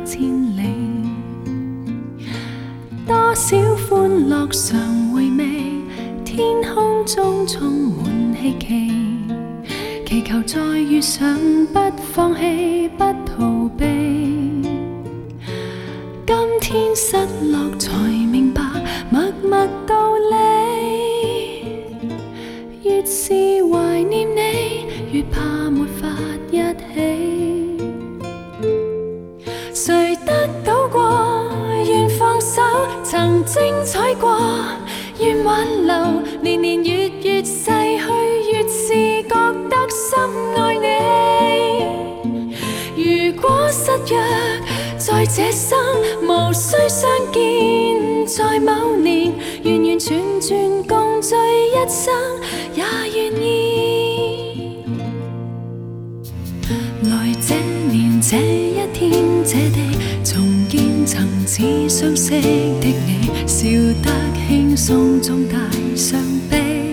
千里。多少歡樂常回味，天空中充滿希冀，祈求再遇上，不放棄，不逃避。今天失落才明白默默道理，越是懷念你，越怕沒法一起。誰得到過，願放手，曾精彩過，願挽留，年年月月逝去，越是覺得深愛你。如果失約在這生，無需相見，在某年完完全全共聚一生，也願意。來這年這一天這地，重見曾似相識的你，笑得輕鬆中帶傷悲。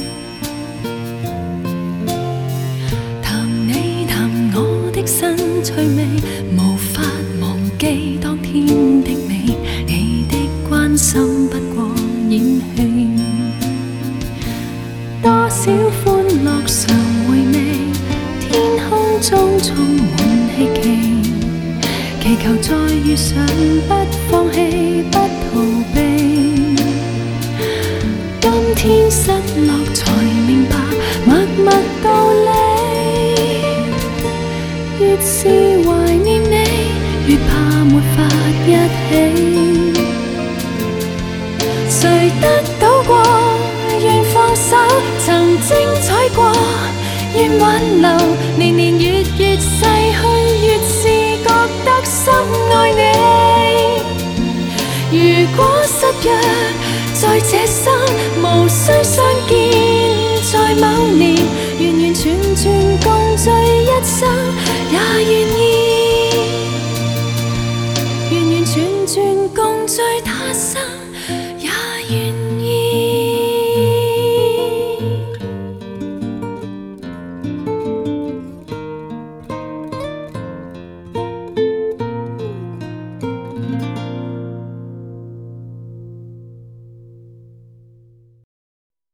談你談我的新趣味，無法忘記當天的美，你的關心不過演戲。多少歡樂常回味，天空中充滿希冀，祈求再遇上，不放棄，不逃避。今天失落才明白默默道理，越是懷念你，越怕沒法一起。誰得到過，願放手，曾精彩過，願挽留，年年月月逝去，越是覺得深愛你。如果失約在這生，無需相見，在某年完完全全共聚一生，也願意。